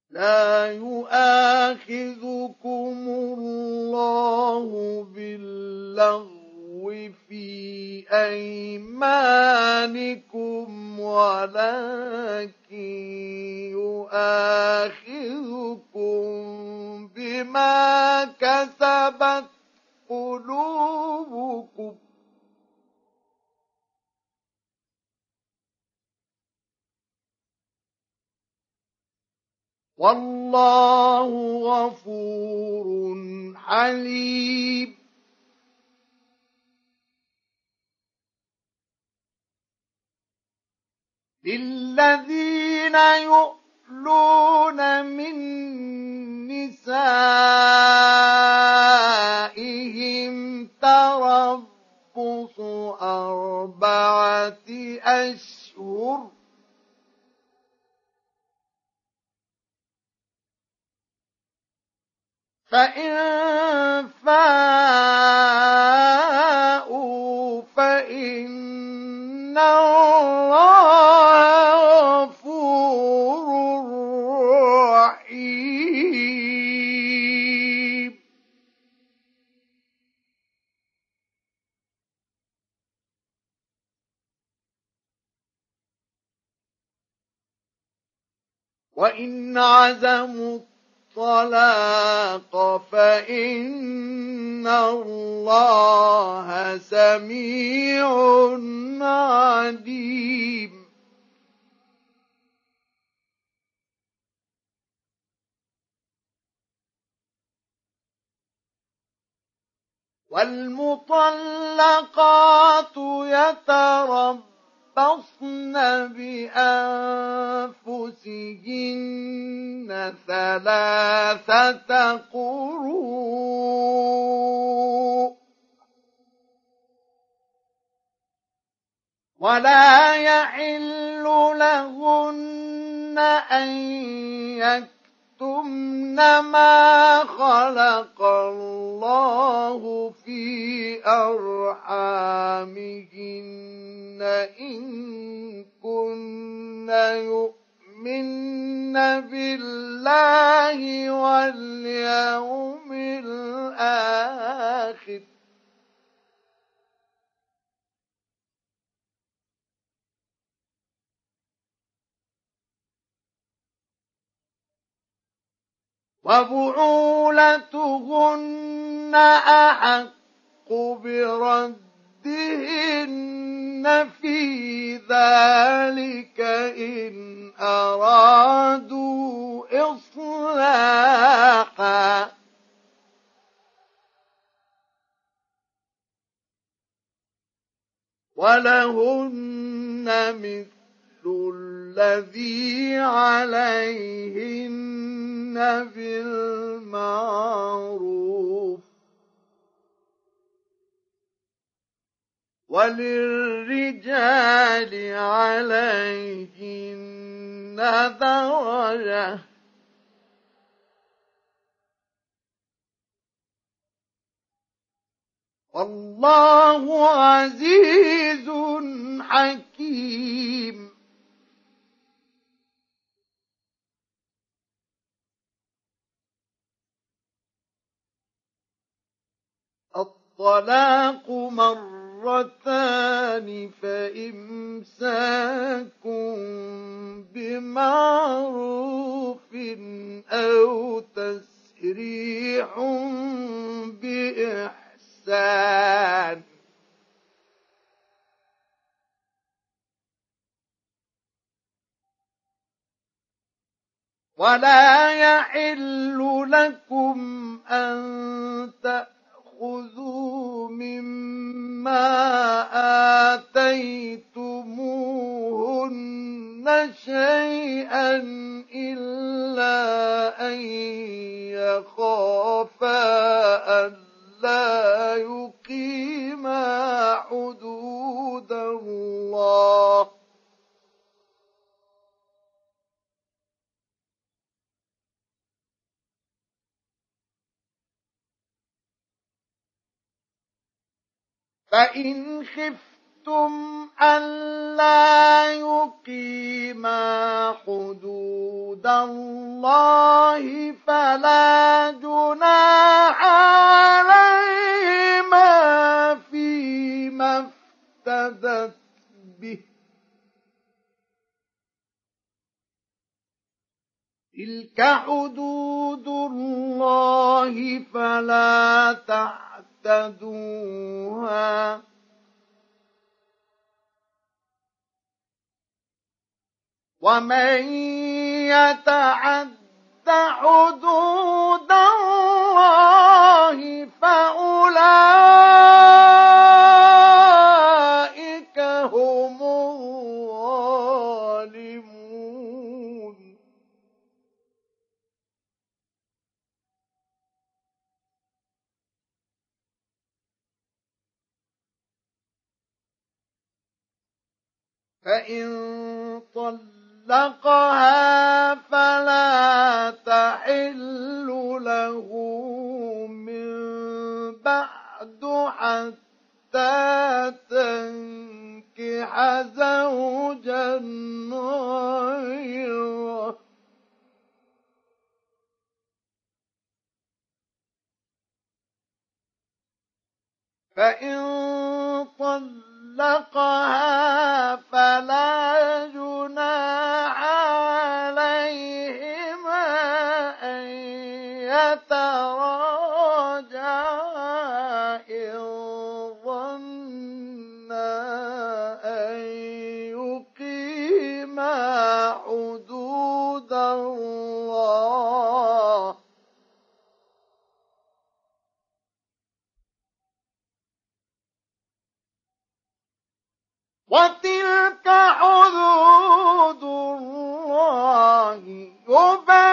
لا يؤاخذكم الله باللغو في أيمانكم ولكن يؤاخذكم بما كسبت قلوبكم والله غفور حليم للذين يؤلون من نسائهم تربص 4 أشهر فإن فاءوا فإن الله غفور رحيم وإن عزموا الطلاق فإن الله سميع عليم والمطلقات يتربصن بأنفسهن 3 قروء ولا يحل لهن أن يكتمن ما خلق الله في أرحامهن إن كن يؤمن بالله واليوم الآخر وبعولتهن أحق بردهن في ذلك إن أرادوا إصلاحا ولهن مثل الذي عليهن بالمعروف وللرجال عليهن درجة والله عزيز حكيم الطلاق مرتان فإمساك بمعروف أو تسريح بإحسان ولا يحل لكم أن تأخذوا مما آتيتموهن شيئا إلا أن يخافا ألا يقيما حدود الله فإن خفتم ألا يقيما حدود الله الله فلا جناح عليهما فيما افتدت به تلك حدود الله فلا تعتدوها ومن يتعد حدود الله فأولئك هم الظالمون فإن طلقها فلا تحل له من بعد حتى تنكح زوجا غيره فإن طلقها فلا جناح عليهما أن يتراجعا إن ظنا أن يقيما حدود الله وتلك حدود الله يبينها